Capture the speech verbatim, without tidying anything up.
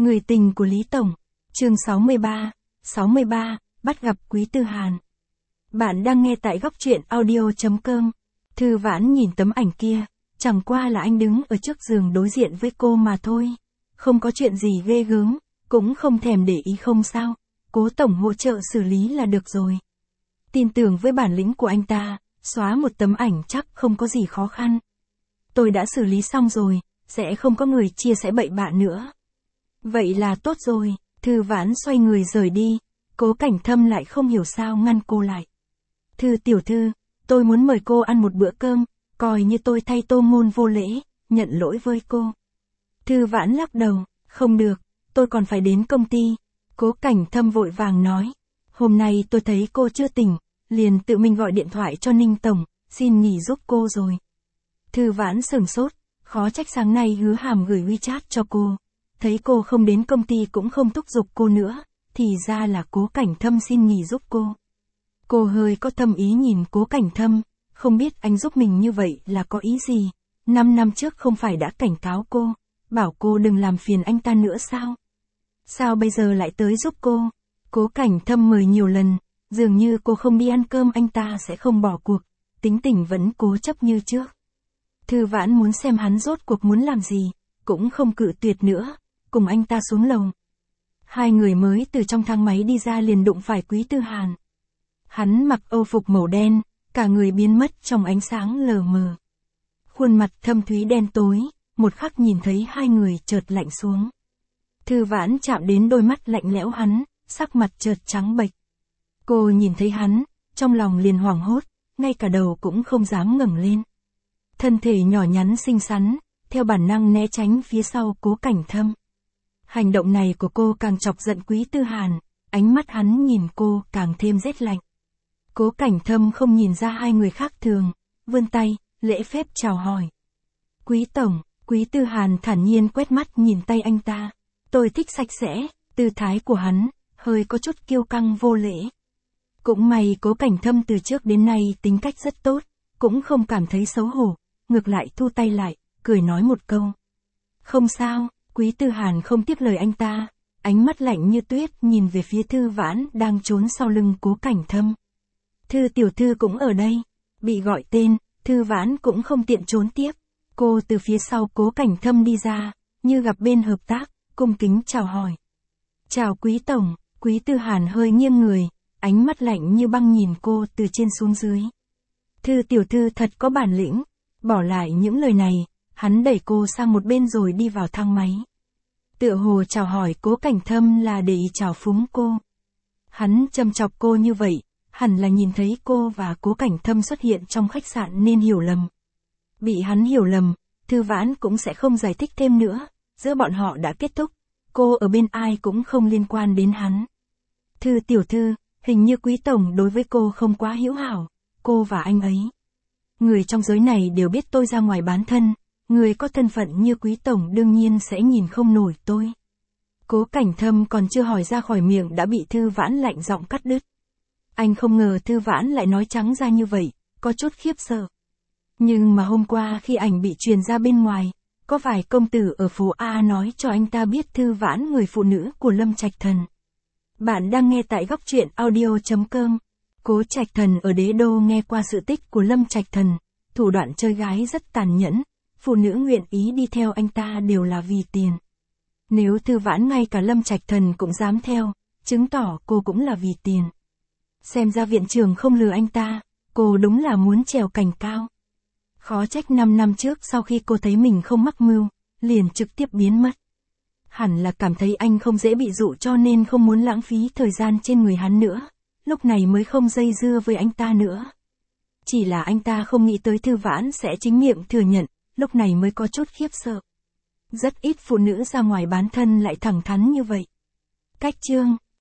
Người tình của Lý Tổng. Chương sáu mươi ba. sáu mươi ba, bắt gặp Quý Tư Hàn. Bạn đang nghe tại góc truyện audio chấm com. Thư Vãn nhìn tấm ảnh kia, chẳng qua là anh đứng ở trước giường đối diện với cô mà thôi. Không có chuyện gì ghê gớm, cũng không thèm để ý không sao. Cố Tổng hỗ trợ xử lý là được rồi. Tin tưởng với bản lĩnh của anh ta, xóa một tấm ảnh chắc không có gì khó khăn. Tôi đã xử lý xong rồi, sẽ không có người chia sẻ bậy bạ nữa. Vậy là tốt rồi. Thư Vãn xoay người rời đi, Cố Cảnh Thâm lại không hiểu sao ngăn cô lại. Thư tiểu thư, tôi muốn mời cô ăn một bữa cơm, coi như tôi thay Tô Ngôn vô lễ, nhận lỗi với cô. Thư Vãn lắc đầu, không được, tôi còn phải đến công ty. Cố Cảnh Thâm vội vàng nói, hôm nay tôi thấy cô chưa tỉnh, liền tự mình gọi điện thoại cho Ninh Tổng, xin nghỉ giúp cô rồi. Thư Vãn sửng sốt, khó trách sáng nay Hứa Hàm gửi WeChat cho cô. Thấy cô không đến công ty cũng không thúc giục cô nữa, thì ra là Cố Cảnh Thâm xin nghỉ giúp cô. Cô hơi có thâm ý nhìn Cố Cảnh Thâm, không biết anh giúp mình như vậy là có ý gì. Năm năm trước không phải đã cảnh cáo cô, bảo cô đừng làm phiền anh ta nữa sao? Sao bây giờ lại tới giúp cô? Cố Cảnh Thâm mời nhiều lần, dường như cô không đi ăn cơm anh ta sẽ không bỏ cuộc, tính tình vẫn cố chấp như trước. Thư Vãn muốn xem hắn rốt cuộc muốn làm gì, cũng không cự tuyệt nữa, cùng anh ta xuống lầu. Hai người mới từ trong thang máy đi ra liền đụng phải Quý Tư Hàn. Hắn mặc âu phục màu đen, cả người biến mất trong ánh sáng lờ mờ. Khuôn mặt thâm thúy đen tối, một khắc nhìn thấy hai người chợt lạnh xuống. Thư Vãn chạm đến đôi mắt lạnh lẽo hắn, sắc mặt chợt trắng bệch. Cô nhìn thấy hắn, trong lòng liền hoảng hốt, ngay cả đầu cũng không dám ngẩng lên. Thân thể nhỏ nhắn xinh xắn, theo bản năng né tránh phía sau Cố Cảnh Thâm. Hành động này của cô càng chọc giận Quý Tư Hàn, ánh mắt hắn nhìn cô càng thêm rét lạnh. Cố Cảnh Thâm không nhìn ra hai người khác thường, vươn tay, lễ phép chào hỏi. Quý Tổng. Quý Tư Hàn thản nhiên quét mắt nhìn tay anh ta. Tôi thích sạch sẽ, tư thái của hắn, hơi có chút kiêu căng vô lễ. Cũng may Cố Cảnh Thâm từ trước đến nay tính cách rất tốt, cũng không cảm thấy xấu hổ, ngược lại thu tay lại, cười nói một câu. Không sao. Quý Tư Hàn không tiếp lời anh ta, ánh mắt lạnh như tuyết nhìn về phía Thư Vãn đang trốn sau lưng Cố Cảnh Thâm. Thư tiểu thư cũng ở đây. Bị gọi tên, Thư Vãn cũng không tiện trốn tiếp. Cô từ phía sau Cố Cảnh Thâm đi ra, như gặp bên hợp tác, cung kính chào hỏi. Chào Quý Tổng. Quý Tư Hàn hơi nghiêng người, ánh mắt lạnh như băng nhìn cô từ trên xuống dưới. Thư tiểu thư thật có bản lĩnh. Bỏ lại những lời này, hắn đẩy cô sang một bên rồi đi vào thang máy. Tựa hồ chào hỏi Cố Cảnh Thâm là để ý chào phúng cô. Hắn châm chọc cô như vậy, hẳn là nhìn thấy cô và Cố Cảnh Thâm xuất hiện trong khách sạn nên hiểu lầm. Bị hắn hiểu lầm, Thư Vãn cũng sẽ không giải thích thêm nữa, giữa bọn họ đã kết thúc, cô ở bên ai cũng không liên quan đến hắn. Thư tiểu thư, hình như Quý Tổng đối với cô không quá hữu hảo, cô và anh ấy. Người trong giới này đều biết tôi ra ngoài bán thân. Người có thân phận như Quý Tổng đương nhiên sẽ nhìn không nổi tôi. Cố Cảnh Thâm còn chưa hỏi ra khỏi miệng đã bị Thư Vãn lạnh giọng cắt đứt. Anh không ngờ Thư Vãn lại nói trắng ra như vậy, có chút khiếp sợ. Nhưng mà hôm qua khi ảnh bị truyền ra bên ngoài, có vài công tử ở phố A nói cho anh ta biết Thư Vãn người phụ nữ của Lâm Trạch Thần. Bạn đang nghe tại góc truyện audio chấm com. Cố Trạch Thần ở Đế Đô nghe qua sự tích của Lâm Trạch Thần, thủ đoạn chơi gái rất tàn nhẫn. Phụ nữ nguyện ý đi theo anh ta đều là vì tiền. Nếu Thư Vãn ngay cả Lâm Trạch Thần cũng dám theo, chứng tỏ cô cũng là vì tiền. Xem ra viện trưởng không lừa anh ta, cô đúng là muốn trèo cành cao. Khó trách năm năm trước sau khi cô thấy mình không mắc mưu, liền trực tiếp biến mất. Hẳn là cảm thấy anh không dễ bị dụ cho nên không muốn lãng phí thời gian trên người hắn nữa, lúc này mới không dây dưa với anh ta nữa. Chỉ là anh ta không nghĩ tới Thư Vãn sẽ chính miệng thừa nhận. Lúc này mới có chút khiếp sợ. Rất ít phụ nữ ra ngoài bán thân lại thẳng thắn như vậy. Cách chương.